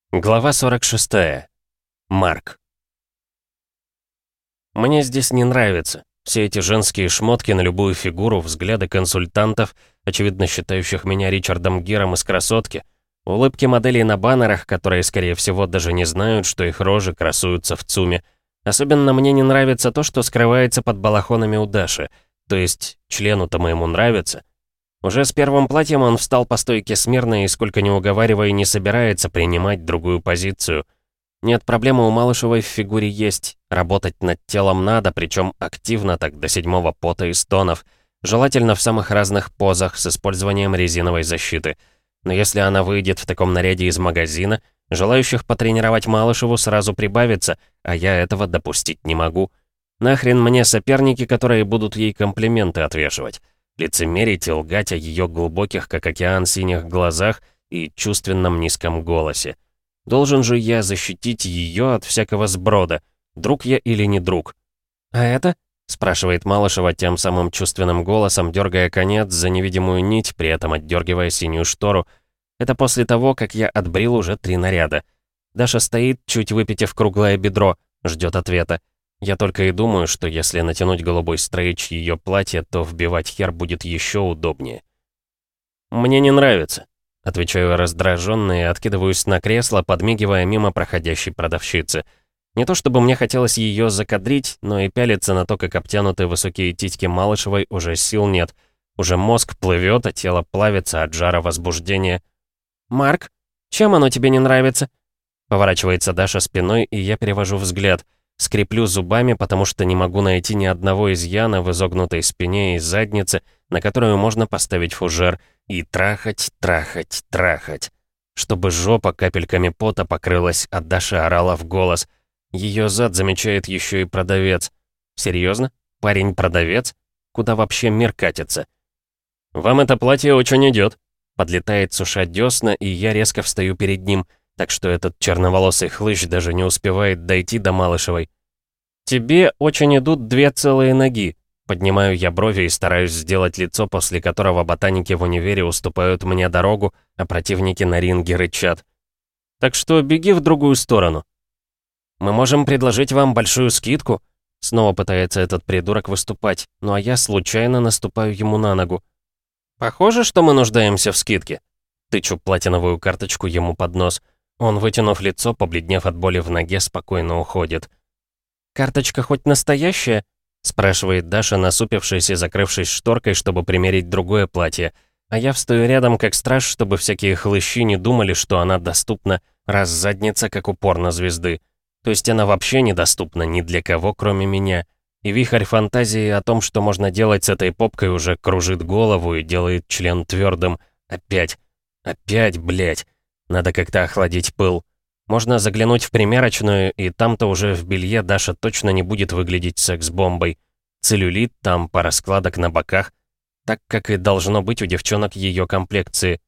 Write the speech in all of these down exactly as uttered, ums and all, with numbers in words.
Глава сорок шесть. Марк. Мне здесь не нравится. Все эти женские шмотки на любую фигуру, взгляды консультантов, очевидно считающих меня Ричардом Гиром из «Красотки», улыбки моделей на баннерах, которые, скорее всего, даже не знают, что их рожи красуются в ЦУМе. Особенно мне не нравится то, что скрывается под балахонами у Даши. То есть, члену-то моему нравится. Уже с первым платьем он встал по стойке смирно и, сколько ни уговаривая, не собирается принимать другую позицию. Нет, проблемы у Малышевой в фигуре есть. Работать над телом надо, причем активно так, до седьмого пота и стонов. Желательно в самых разных позах, с использованием резиновой защиты. Но если она выйдет в таком наряде из магазина, желающих потренировать Малышеву сразу прибавится, а я этого допустить не могу. Нахрен мне соперники, которые будут ей комплименты отвешивать. Лицемерить и лгать о ее глубоких, как океан, синих глазах и чувственном низком голосе. Должен же я защитить ее от всякого сброда, друг я или не друг. «А это?» — спрашивает Малышева тем самым чувственным голосом, дергая конец за невидимую нить, при этом отдергивая синюю штору. Это после того, как я отбрил уже три наряда. Даша стоит, чуть выпитив круглое бедро, ждет ответа. Я только и думаю, что если натянуть голубой стрейч ее платье, то вбивать хер будет еще удобнее. «Мне не нравится», — отвечаю раздраженно и откидываюсь на кресло, подмигивая мимо проходящей продавщицы. Не то чтобы мне хотелось ее закадрить, но и пялиться на то, как обтянуты высокие титьки Малышевой, уже сил нет. Уже мозг плывет, а тело плавится от жара возбуждения. «Марк, чем оно тебе не нравится?» Поворачивается Даша спиной, и я перевожу взгляд. Скреплю зубами, потому что не могу найти ни одного изъяна в изогнутой спине и заднице, на которую можно поставить фужер, и трахать, трахать, трахать. Чтобы жопа капельками пота покрылась, а Даша орала в голос. Ее зад замечает еще и продавец. Серьезно? Парень продавец? Куда вообще мир катится? «Вам это платье очень идет», — подлетает суша десна, и я резко встаю перед ним, так что этот черноволосый хлыщ даже не успевает дойти до Малышевой. «Тебе очень идут две целые ноги», — поднимаю я брови и стараюсь сделать лицо, после которого ботаники в универе уступают мне дорогу, а противники на ринге рычат. «Так что беги в другую сторону». «Мы можем предложить вам большую скидку», — снова пытается этот придурок выступать, ну а я случайно наступаю ему на ногу. «Похоже, что мы нуждаемся в скидке», — тычу платиновую карточку ему под нос. Он, вытянув лицо, побледнев от боли в ноге, спокойно уходит. «Карточка хоть настоящая?» — спрашивает Даша, насупившись и закрывшись шторкой, чтобы примерить другое платье. А я встаю рядом как страж, чтобы всякие хлыщи не думали, что она доступна, раз задница как у порно-звезды. То есть она вообще недоступна ни для кого, кроме меня. И вихрь фантазии о том, что можно делать с этой попкой, уже кружит голову и делает член твердым. Опять. Опять, блять. Надо как-то охладить пыл. Можно заглянуть в примерочную, и там-то уже в белье Даша точно не будет выглядеть секс-бомбой. Целлюлит, там пара складок на боках. Так, как и должно быть у девчонок ее комплекции.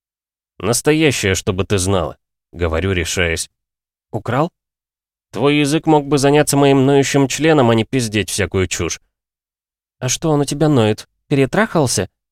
«Настоящее, чтобы ты знала», — говорю, решаясь. «Украл?» «Твой язык мог бы заняться моим ноющим членом, а не пиздеть всякую чушь». «А что он у тебя ноет? Перетрахался?»